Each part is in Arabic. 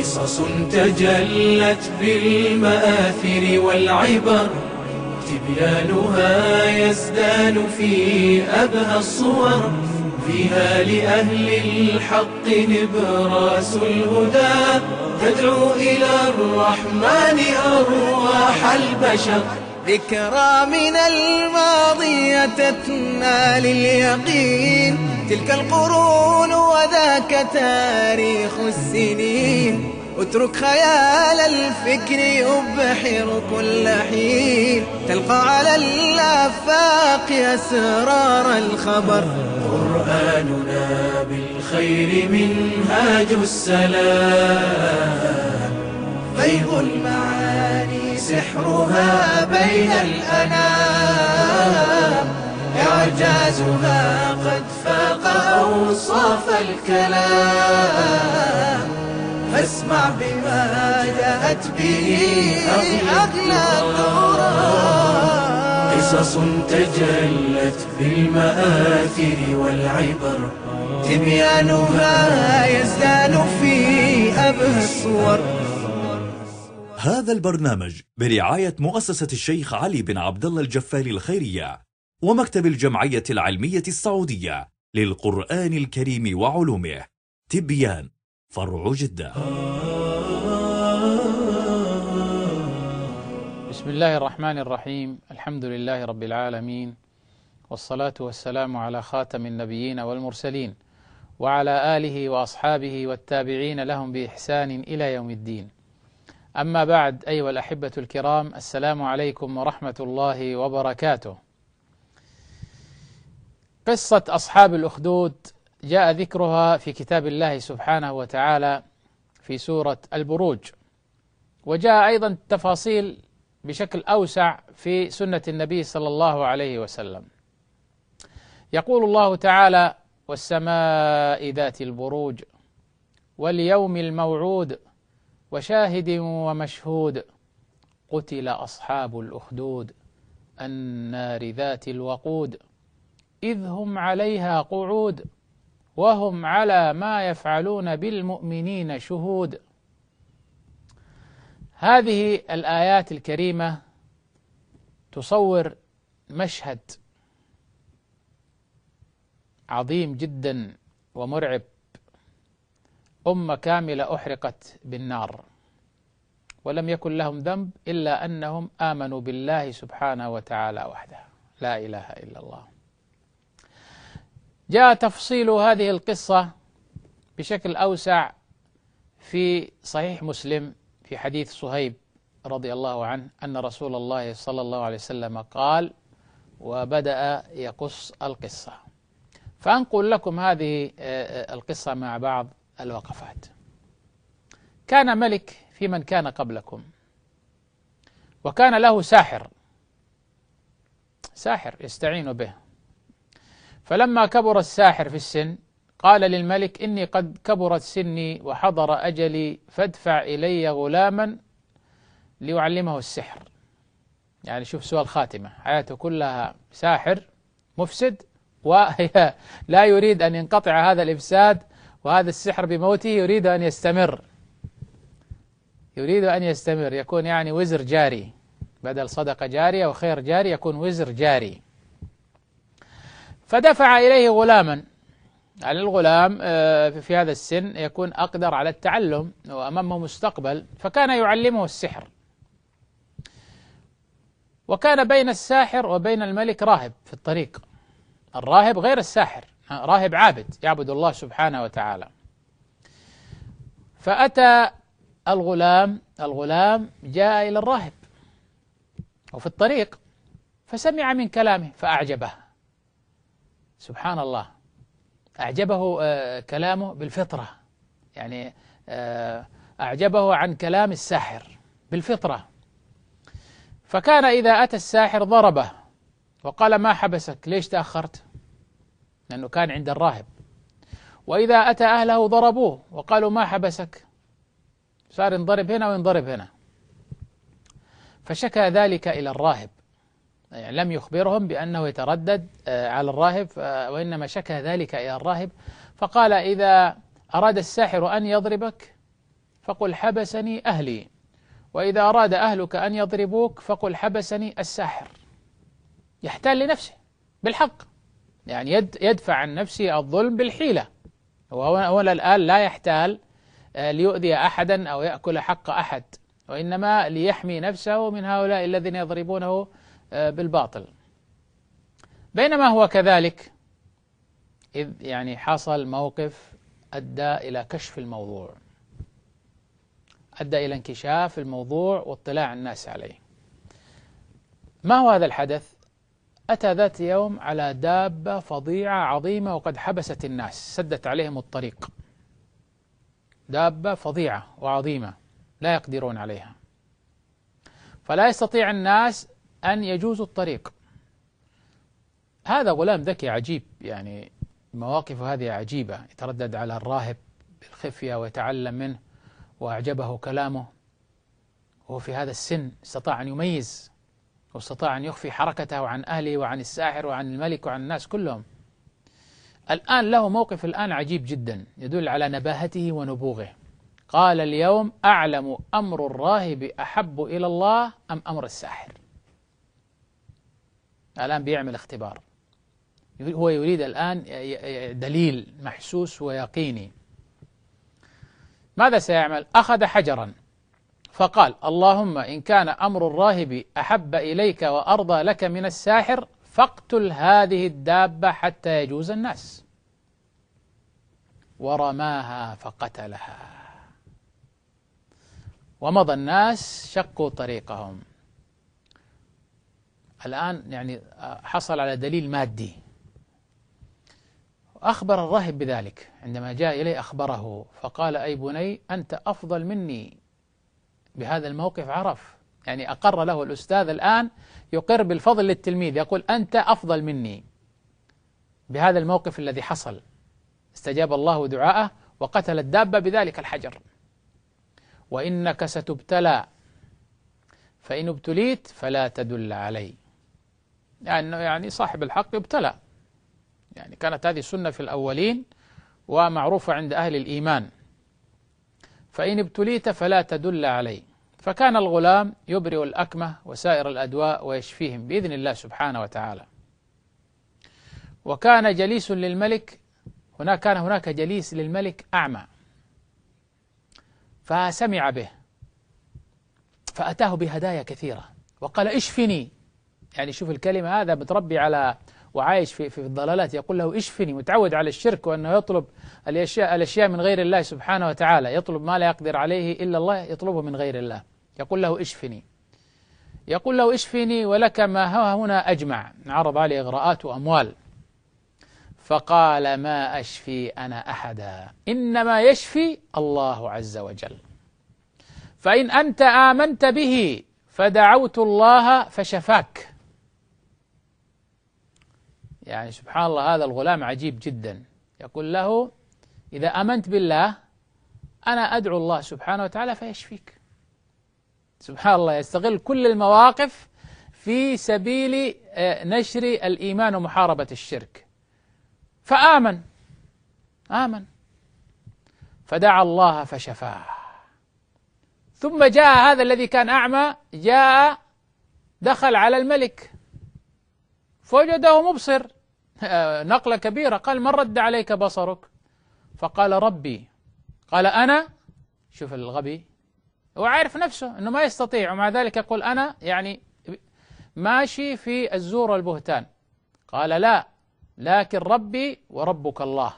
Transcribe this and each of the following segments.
قصص تجلت بالمآثر والعبر، تبيانها يزدان في أبهى الصور، فيها لأهل الحق نبراس الهدى، تدعو إلى الرحمن أرواح البشر. ذكرى من الماضي تتنا لليقين، تلك القرون وذاك تاريخ السنين، اترك خيال الفكر يبحر كل حين، تلقى على الآفاق أسرار الخبر. قرآننا بالخير منهاج السلام، فيض المعاني سحرها بين الأنام، إعجازها قد فاق أوصاف الكلام، فاسمع بما جاءت به أغلى الدرر. قصص تجلت بالمآثر والعبر، تبيانها يزدان في أبهى الصور. هذا البرنامج برعاية مؤسسة الشيخ علي بن عبد الله الجفاري الخيرية ومكتب الجمعية العلمية السعودية للقرآن الكريم وعلومه. تبيان، فرع جدة. بسم الله الرحمن الرحيم. الحمد لله رب العالمين، والصلاة والسلام على خاتم النبيين والمرسلين، وعلى آله وأصحابه والتابعين لهم بإحسان إلى يوم الدين. أما بعد، أيها الأحبة الكرام، السلام عليكم ورحمة الله وبركاته. قصة أصحاب الأخدود جاء ذكرها في كتاب الله سبحانه وتعالى في سورة البروج، وجاء أيضا تفاصيل بشكل أوسع في سنة النبي صلى الله عليه وسلم. يقول الله تعالى: والسماء ذات البروج واليوم الموعود وشاهد ومشهود قتل أصحاب الأخدود النار ذات الوقود إذ هم عليها قعود وهم على ما يفعلون بالمؤمنين شهود. هذه الآيات الكريمة تصور مشهد عظيم جدا ومرعب. أمة كاملة أحرقت بالنار ولم يكن لهم ذنب إلا أنهم آمنوا بالله سبحانه وتعالى وحده، لا إله إلا الله. جاء تفصيل هذه القصة بشكل أوسع في صحيح مسلم في حديث صهيب رضي الله عنه أن رسول الله صلى الله عليه وسلم قال، وبدأ يقص القصة. فأنقل لكم هذه القصة مع بعض الوقفات. كان ملك في من كان قبلكم، وكان له ساحر يستعين به. فلما كبر الساحر في السن قال للملك: إني قد كبرت سني وحضر أجلي، فادفع إلي غلاما ليعلمه السحر. يعني شوف سوء الخاتمة، حياته كلها ساحر مفسد، ولا يريد أن ينقطع هذا الإفساد وهذا السحر بموته، يريد أن يستمر، يكون يعني وزر جاري، بدل صدقة جارية وخير جاري يكون وزر جاري. فدفع إليه غلاما، يعني الغلام في هذا السن يكون أقدر على التعلم وأمامه مستقبل، فكان يعلمه السحر. وكان بين الساحر وبين الملك راهب في الطريق. الراهب غير الساحر، راهب عابد يعبد الله سبحانه وتعالى. فأتى الغلام جاء إلى الراهب وفي الطريق، فسمع من كلامه فأعجبه. سبحان الله، أعجبه كلامه بالفطرة، يعني أعجبه عن كلام الساحر بالفطرة. فكان إذا أتى الساحر ضربه وقال: ما حبسك؟ ليش تأخرت؟ لأنه كان عند الراهب. وإذا أتى أهله ضربوه وقالوا: ما حبسك؟ صار ينضرب هنا وينضرب هنا. فشكى ذلك إلى الراهب، يعني لم يخبرهم بأنه يتردد على الراهب، وإنما شكى ذلك إلى الراهب. فقال: إذا أراد الساحر أن يضربك فقل حبسني أهلي، وإذا أراد أهلك أن يضربوك فقل حبسني الساحر. يحتال لنفسه بالحق، يعني يدفع عن نفسه الظلم بالحيلة. هو الآن لا يحتال ليؤذي أحدا أو يأكل حق أحد، وإنما ليحمي نفسه من هؤلاء الذين يضربونه بالباطل. بينما هو كذلك، إذ يعني حصل موقف أدى إلى كشف الموضوع، أدى إلى انكشاف الموضوع واطلاع الناس عليه. ما هو هذا الحدث؟ أتى ذات يوم على دابة فظيعة عظيمة وقد حبست الناس، سدت عليهم الطريق. دابة فظيعة وعظيمة لا يقدرون عليها، فلا يستطيع الناس أن يجوزوا الطريق. هذا غلام ذكي عجيب، يعني مواقف هذه عجيبة، يتردد على الراهب بالخفية ويتعلم منه، وأعجبه كلامه. وهو في هذا السن استطاع أن يميز، واستطاع أن يخفي حركته عن أهله وعن الساحر وعن الملك وعن الناس كلهم. الآن له موقف الآن عجيب جدا يدل على نباهته ونبوغه. قال: اليوم أعلم أمر الراهب أحب إلى الله أم أمر الساحر. الآن بيعمل اختبار، هو يريد الآن دليل محسوس ويقيني. ماذا سيعمل؟ أخذ حجرا فقال: اللهم إن كان أمر الراهب أحب إليك وأرضى لك من الساحر فاقتل هذه الدابة حتى يجوز الناس. ورماها فقتلها، ومضى الناس شقوا طريقهم. الآن يعني حصل على دليل مادي. أخبر الراهب بذلك، عندما جاء إليه أخبره فقال: أي بني أنت أفضل مني. بهذا الموقف عرف، يعني أقر له الأستاذ الآن، يقر بالفضل للتلميذ، يقول: أنت أفضل مني. بهذا الموقف الذي حصل استجاب الله دعاءه وقتل الدابة بذلك الحجر. وإنك ستبتلى، فإن ابتليت فلا تدل علي. يعني صاحب الحق يبتلى، يعني كانت هذه السنة في الأولين ومعروفة عند أهل الإيمان. فإن ابتليت فلا تدل علي. فكان الغلام يبرئ الأكمة وسائر الأدواء ويشفيهم بإذن الله سبحانه وتعالى. وكان جليس للملك، كان هناك جليس للملك أعمى، فسمع به فأتاه بهدايا كثيرة وقال: اشفني. يعني شوف الكلمة، هذا بتربي على وعايش في الضلالات، يقول له اشفني، متعود على الشرك وأنه يطلب الأشياء من غير الله سبحانه وتعالى، يطلب ما لا يقدر عليه إلا الله، يطلبه من غير الله. يقول له اشفني، يقول له اشفني ولك ما هنا أجمع، عرض عليه إغراءات وأموال. فقال: ما أشفي أنا أحدا، إنما يشفي الله عز وجل. فإن أنت آمنت به فدعوت الله فشفاك. يعني سبحان الله، هذا الغلام عجيب جدا، يقول له: إذا آمنت بالله أنا أدعو الله سبحانه وتعالى فيشفيك. سبحان الله، يستغل كل المواقف في سبيل نشر الإيمان ومحاربة الشرك. فآمن، فدعا الله فشفاه. ثم جاء هذا الذي كان أعمى، دخل على الملك فوجده مبصر، نقلة كبيرة. قال: من رد عليك بصرك؟ فقال: ربي. قال: أنا. شوف الغبي، هو عارف نفسه أنه ما يستطيع، ومع ذلك يقول أنا، يعني ماشي في الزور والبهتان. قال: لا، لكن ربي وربك الله.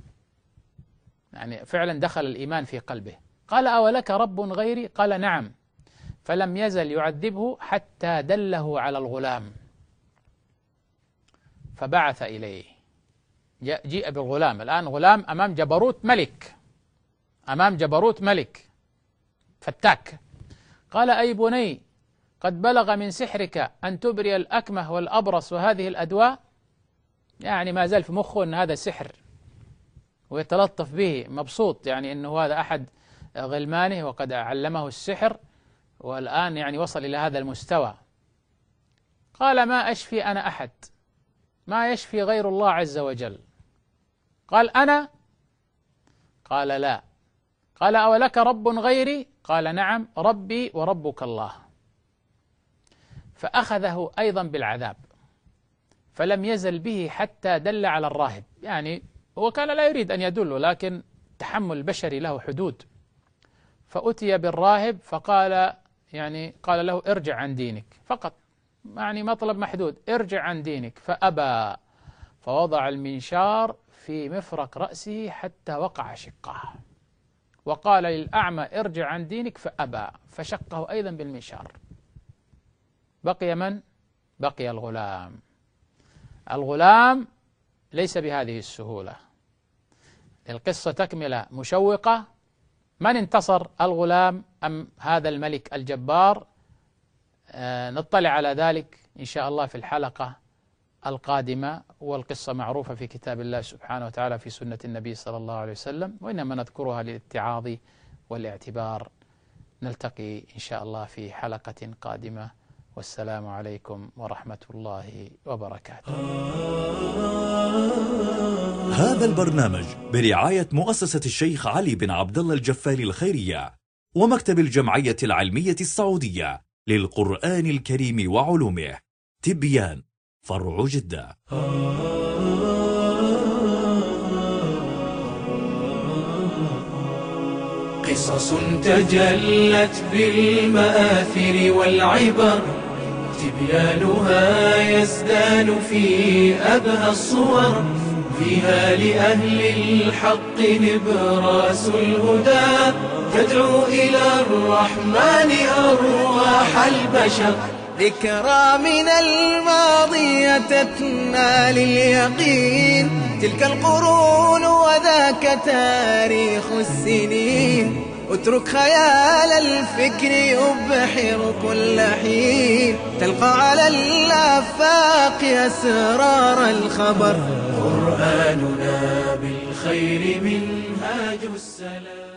يعني فعلا دخل الإيمان في قلبه. قال: أولك رب غيري؟ قال: نعم. فلم يزل يعذبه حتى دله على الغلام، فبعث إليه. جيء بالغلام، الآن غلام أمام جبروت ملك فتاك. قال: أي بني، قد بلغ من سحرك أن تبري الأكمه والأبرص وهذه الأدواء. يعني ما زال في مخه أن هذا سحر ويتلطف به، مبسوط يعني أنه هذا أحد غلمانه وقد علمه السحر، والآن يعني وصل إلى هذا المستوى. قال: ما أشفي أنا أحد، ما يشفي غير الله عز وجل. قال: أنا؟ قال: لا. قال أولك رب غيري؟ قال نعم، ربي وربك الله. فأخذه أيضا بالعذاب، فلم يزل به حتى دل على الراهب. يعني هو كان لا يريد أن يدله، لكن تحمل البشري له حدود. فأتي بالراهب فقال قال له ارجع عن دينك فقط، يعني مطلب محدود، ارجع عن دينك. فأبى، فوضع المنشار في مفرق رأسه حتى وقع شقه، وقال للأعمى ارجع عن دينك فأبى، فشقه أيضا بالمنشار. بقي من؟ بقي الغلام. الغلام ليس بهذه السهولة، القصة تكملة مشوقة. من انتصر، الغلام أم هذا الملك الجبار؟ نطلع على ذلك إن شاء الله في الحلقة القادمة. والقصة معروفة في كتاب الله سبحانه وتعالى في سنة النبي صلى الله عليه وسلم، وإنما نذكرها للاتعاظ والاعتبار. نلتقي إن شاء الله في حلقة قادمة، والسلام عليكم ورحمة الله وبركاته. هذا البرنامج برعاية مؤسسة الشيخ علي بن عبد الله الجفالي الخيرية ومكتب الجمعية العلمية السعودية للقرآن الكريم وعلومه، تبيان، فرع جدة. قصص تجلت بالمآثر والعبر، تبيانها يزدان في أبهى الصور، فيها لأهل الحق نبراس الهدى، تدعو إلى الرحمن أرواح البشر. ذكرى من الماضي تتنا لليقين، تلك القرون وذاك تاريخ السنين. اترك خيال الفكر يبحر كل حين، تلقى على الآفاق أسرار الخبر. قرآننا بالخير منهاج السلام.